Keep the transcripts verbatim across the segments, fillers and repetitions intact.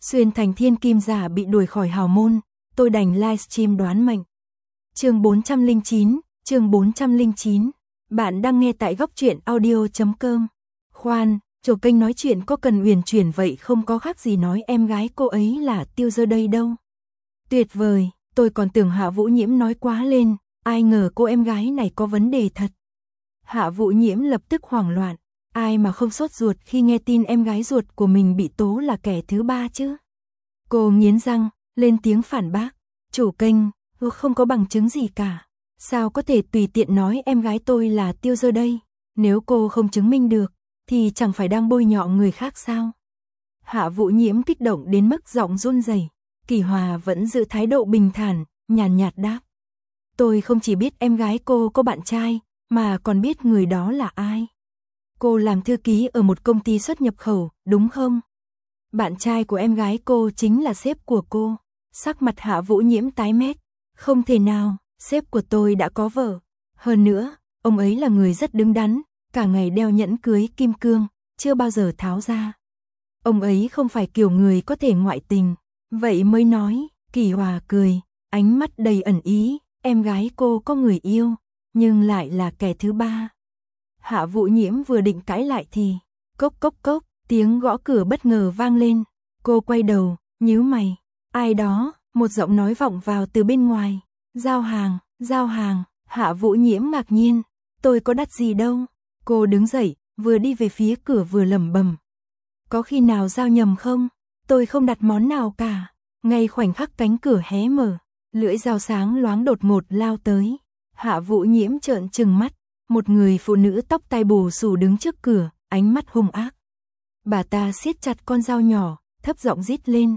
Xuyên thành thiên kim giả bị đuổi khỏi hào môn, tôi đành livestream đoán mệnh. Chương bốn trăm lẻ chín, chương bốn trăm lẻ chín. Bạn đang nghe tại góc truyện audio chấm com. Khoan, chủ kênh nói chuyện có cần uyển chuyển vậy không, có khác gì nói em gái cô ấy là Tiêu Dơ đây đâu. Tuyệt vời, tôi còn tưởng Hạ Vũ Nhiễm nói quá lên, ai ngờ cô em gái này có vấn đề thật. Hạ Vũ Nhiễm lập tức hoảng loạn, ai mà không sốt ruột khi nghe tin em gái ruột của mình bị tố là kẻ thứ ba chứ. Cô nghiến răng, lên tiếng phản bác, chủ kênh, không có bằng chứng gì cả. Sao có thể tùy tiện nói em gái tôi là Tiêu Dơ đây, nếu cô không chứng minh được, thì chẳng phải đang bôi nhọ người khác sao? Hạ Vũ Nhiễm kích động đến mức giọng run rẩy. Kỳ Hòa vẫn giữ thái độ bình thản, nhàn nhạt đáp. Tôi không chỉ biết em gái cô có bạn trai, mà còn biết người đó là ai. Cô làm thư ký ở một công ty xuất nhập khẩu, đúng không? Bạn trai của em gái cô chính là sếp của cô. Sắc mặt Hạ Vũ Nhiễm tái mét. Không thể nào, sếp của tôi đã có vợ. Hơn nữa, ông ấy là người rất đứng đắn, cả ngày đeo nhẫn cưới kim cương, chưa bao giờ tháo ra. Ông ấy không phải kiểu người có thể ngoại tình. Vậy mới nói, Kỳ Hòa cười, ánh mắt đầy ẩn ý, em gái cô có người yêu, nhưng lại là kẻ thứ ba. Hạ Vũ Nhiễm vừa định cãi lại thì, cốc cốc cốc, tiếng gõ cửa bất ngờ vang lên. Cô quay đầu, nhíu mày, ai đó, một giọng nói vọng vào từ bên ngoài. Giao hàng, giao hàng. Hạ Vũ Nhiễm ngạc nhiên, tôi có đắt gì đâu. Cô đứng dậy, vừa đi về phía cửa vừa lẩm bẩm. Có khi nào giao nhầm không? Tôi không đặt món nào cả. Ngay khoảnh khắc cánh cửa hé mở, lưỡi dao sáng loáng đột ngột lao tới. Hạ Vũ Nhiễm trợn trừng mắt, một người phụ nữ tóc tai bù xù đứng trước cửa, ánh mắt hung ác. Bà ta siết chặt con dao nhỏ, thấp giọng rít lên.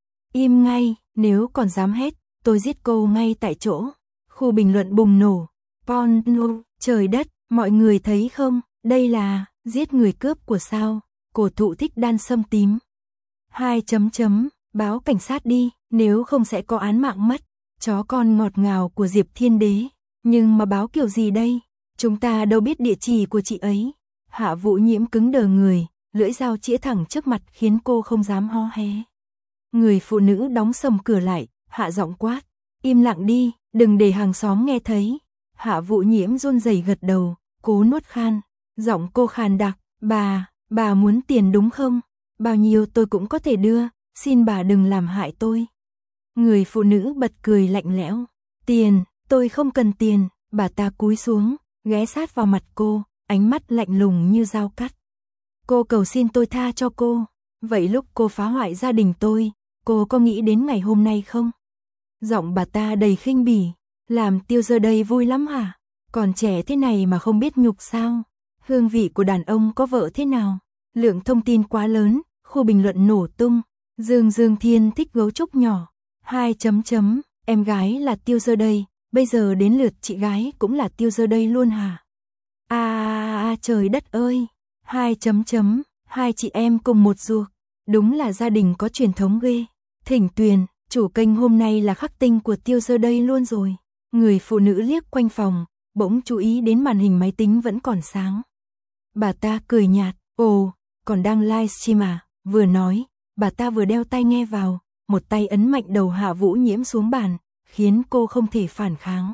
Im ngay, nếu còn dám hét, tôi giết cô ngay tại chỗ. Khu bình luận bùng nổ. Porno, trời đất, mọi người thấy không, đây là giết người cướp của sao, cổ thụ thích đan sâm tím. Hai chấm chấm, báo cảnh sát đi, nếu không sẽ có án mạng mất. Chó con ngọt ngào của Diệp Thiên Đế, nhưng mà báo kiểu gì đây? Chúng ta đâu biết địa chỉ của chị ấy. Hạ Vũ Nhiễm cứng đờ người, lưỡi dao chĩa thẳng trước mặt khiến cô không dám ho hé. Người phụ nữ đóng sầm cửa lại, hạ giọng quát, im lặng đi, đừng để hàng xóm nghe thấy. Hạ Vũ Nhiễm run rẩy gật đầu, cố nuốt khan, giọng cô khàn đặc, bà, bà muốn tiền đúng không? Bao nhiêu tôi cũng có thể đưa, xin bà đừng làm hại tôi. Người phụ nữ bật cười lạnh lẽo, tiền, tôi không cần tiền. Bà ta cúi xuống, ghé sát vào mặt cô, ánh mắt lạnh lùng như dao cắt. Cô cầu xin tôi tha cho cô, vậy lúc cô phá hoại gia đình tôi, cô có nghĩ đến ngày hôm nay không? Giọng bà ta đầy khinh bỉ, làm Tiêu Dơ đây vui lắm hả? Còn trẻ thế này mà không biết nhục sao? Hương vị của đàn ông có vợ thế nào? Lượng thông tin quá lớn, khu bình luận nổ tung. Dương Dương Thiên thích gấu trúc nhỏ. Hai chấm chấm, em gái là Tiêu Dơ đây, bây giờ đến lượt chị gái cũng là Tiêu Dơ đây luôn hả? À, à, à trời đất ơi. Hai chấm chấm, hai chị em cùng một ruột. Đúng là gia đình có truyền thống ghê. Thỉnh Tuyền, chủ kênh hôm nay là khắc tinh của Tiêu Dơ đây luôn rồi. Người phụ nữ liếc quanh phòng, bỗng chú ý đến màn hình máy tính vẫn còn sáng. Bà ta cười nhạt, ồ, còn đang livestream à? Vừa nói, bà ta vừa đeo tai nghe vào, một tay ấn mạnh đầu Hạ Vũ Nhiễm xuống bàn, khiến cô không thể phản kháng.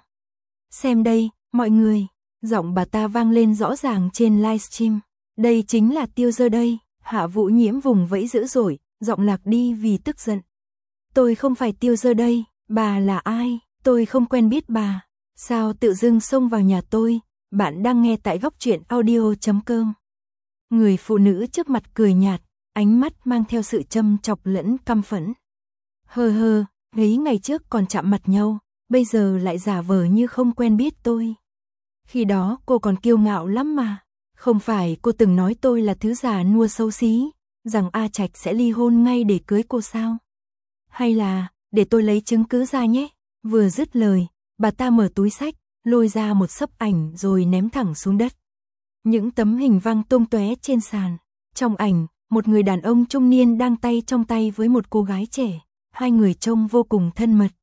Xem đây, mọi người, giọng bà ta vang lên rõ ràng trên livestream. Đây chính là Tiêu Dơ đây. Hạ Vũ Nhiễm vùng vẫy dữ dội, giọng lạc đi vì tức giận. Tôi không phải Tiêu Dơ đây, bà là ai? Tôi không quen biết bà. Sao tự dưng xông vào nhà tôi? Bạn đang nghe tại góc truyện audio chấm com. Người phụ nữ trước mặt cười nhạt, ánh mắt mang theo sự châm chọc lẫn căm phẫn. Hơ hơ, mấy ngày trước còn chạm mặt nhau, bây giờ lại giả vờ như không quen biết tôi. Khi đó cô còn kiêu ngạo lắm mà. Không phải cô từng nói tôi là thứ già nua xấu xí, rằng A Trạch sẽ ly hôn ngay để cưới cô sao? Hay là, để tôi lấy chứng cứ ra nhé. Vừa dứt lời, bà ta mở túi xách, lôi ra một xấp ảnh rồi ném thẳng xuống đất. Những tấm hình văng tung tóe trên sàn. Trong ảnh, một người đàn ông trung niên đang tay trong tay với một cô gái trẻ. Hai người trông vô cùng thân mật.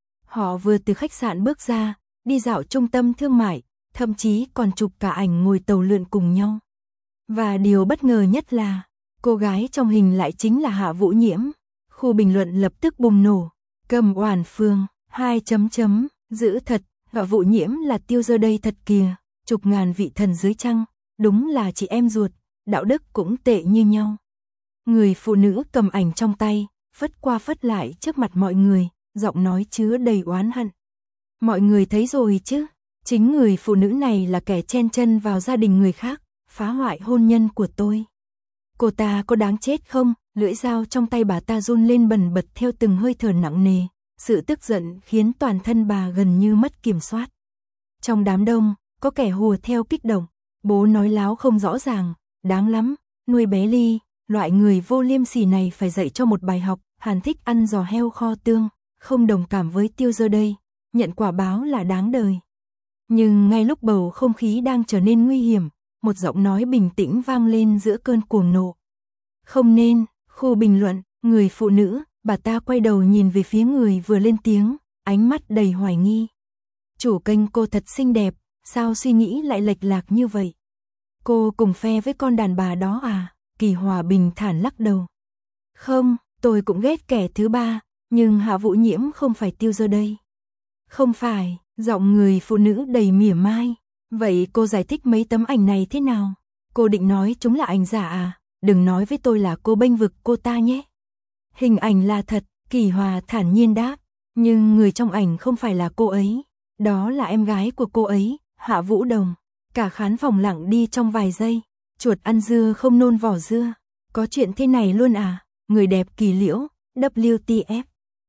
Họ vừa từ khách sạn bước ra, đi dạo trung tâm thương mại, thậm chí còn chụp cả ảnh ngồi tàu lượn cùng nhau. Và điều bất ngờ nhất là, cô gái trong hình lại chính là Hạ Vũ Nhiễm. Khu bình luận lập tức bùng nổ. Cầm Oản Phương, hai chấm chấm, giữ thật, Hạ Vũ Nhiễm là tiêu dơ đây thật kìa, chục ngàn vị thần dưới trăng, đúng là chị em ruột, đạo đức cũng tệ như nhau. Người phụ nữ cầm ảnh trong tay, phất qua phất lại trước mặt mọi người, giọng nói chứa đầy oán hận. Mọi người thấy rồi chứ, chính người phụ nữ này là kẻ chen chân vào gia đình người khác, phá hoại hôn nhân của tôi. Cô ta có đáng chết không? Lưỡi dao trong tay bà ta run lên bần bật theo từng hơi thở nặng nề, sự tức giận khiến toàn thân bà gần như mất kiểm soát. Trong đám đông, có kẻ hùa theo kích động, bố nói láo không rõ ràng, đáng lắm, nuôi bé Ly, loại người vô liêm sỉ này phải dạy cho một bài học. Hàn Thích ăn giò heo kho tương, không đồng cảm với tiêu dơ đây, nhận quả báo là đáng đời. Nhưng ngay lúc bầu không khí đang trở nên nguy hiểm, một giọng nói bình tĩnh vang lên giữa cơn cuồng nộ. Không nên. Khu bình luận, người phụ nữ, bà ta quay đầu nhìn về phía người vừa lên tiếng, ánh mắt đầy hoài nghi. Chủ kênh cô thật xinh đẹp, sao suy nghĩ lại lệch lạc như vậy? Cô cùng phe với con đàn bà đó à? Kỳ Hòa bình thản lắc đầu. Không, tôi cũng ghét kẻ thứ ba, nhưng Hạ Vũ Nhiễm không phải tiêu dơ đây. Không phải, giọng người phụ nữ đầy mỉa mai. Vậy cô giải thích mấy tấm ảnh này thế nào? Cô định nói chúng là ảnh giả à? Đừng nói với tôi là cô bênh vực cô ta nhé. Hình ảnh là thật, Kỳ Hòa thản nhiên đáp, nhưng người trong ảnh không phải là cô ấy, đó là em gái của cô ấy, Hạ Vũ Đồng. Cả khán phòng lặng đi trong vài giây, chuột ăn dưa không nôn vỏ dưa, có chuyện thế này luôn à? Người đẹp Kỳ Liễu, W T F.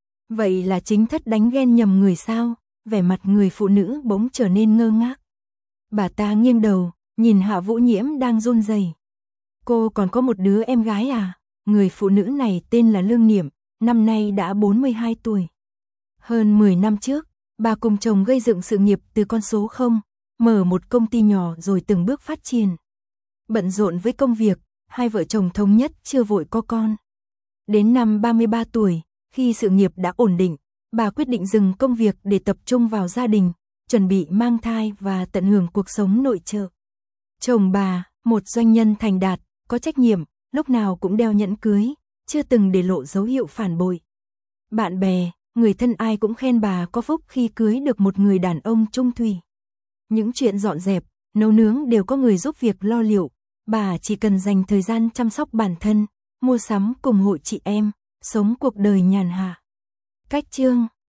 Vậy là chính thất đánh ghen nhầm người sao? Vẻ mặt người phụ nữ bỗng trở nên ngơ ngác. Bà ta nghiêng đầu, nhìn Hạ Vũ Nhiễm đang run rẩy. Cô còn có một đứa em gái à? Người phụ nữ này tên là Lương Niệm, năm nay đã bốn mươi hai tuổi. Hơn mười năm trước, bà cùng chồng gây dựng sự nghiệp từ con số không, mở một công ty nhỏ rồi từng bước phát triển. Bận rộn với công việc, hai vợ chồng thống nhất chưa vội có con. Đến năm ba mươi ba tuổi, khi sự nghiệp đã ổn định, bà quyết định dừng công việc để tập trung vào gia đình, chuẩn bị mang thai và tận hưởng cuộc sống nội trợ. Chồng bà, một doanh nhân thành đạt, có trách nhiệm, lúc nào cũng đeo nhẫn cưới, chưa từng để lộ dấu hiệu phản bội. Bạn bè, người thân ai cũng khen bà có phúc khi cưới được một người đàn ông trung thủy. Những chuyện dọn dẹp, nấu nướng đều có người giúp việc lo liệu, bà chỉ cần dành thời gian chăm sóc bản thân, mua sắm cùng hội chị em, sống cuộc đời nhàn hạ. Cách chương